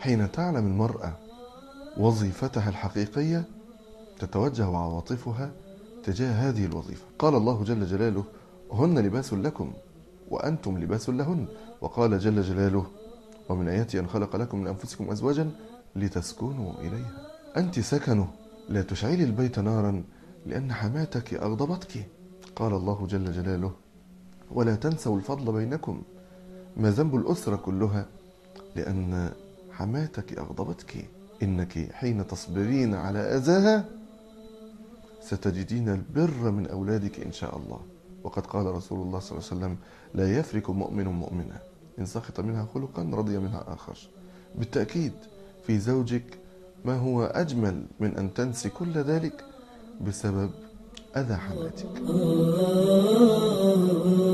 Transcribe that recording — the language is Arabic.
حين تعلم المرأة وظيفتها الحقيقية تتوجه عواطفها تجاه هذه الوظيفة. قال الله جل جلاله: هن لباس لكم وأنتم لباس لهن. وقال جل جلاله: ومن آياته أن خلق لكم من أنفسكم أزواجا لتسكنوا إليها. أنت سكنه، لا تشعلي البيت نارا لأن حماتك أغضبتك. قال الله جل جلاله: ولا تنسوا الفضل بينكم. ما ذنب الأسرة كلها لأن حماتك أغضبتك. إنك حين تصبرين على أذاها ستجدين البر من أولادك إن شاء الله. وقد قال رسول الله صلى الله عليه وسلم: لا يفرق مؤمن مؤمنة إن سخط منها خلقا رضي منها آخر. بالتأكيد في زوجك ما هو أجمل من أن تنسي كل ذلك بسبب أذى حماتك.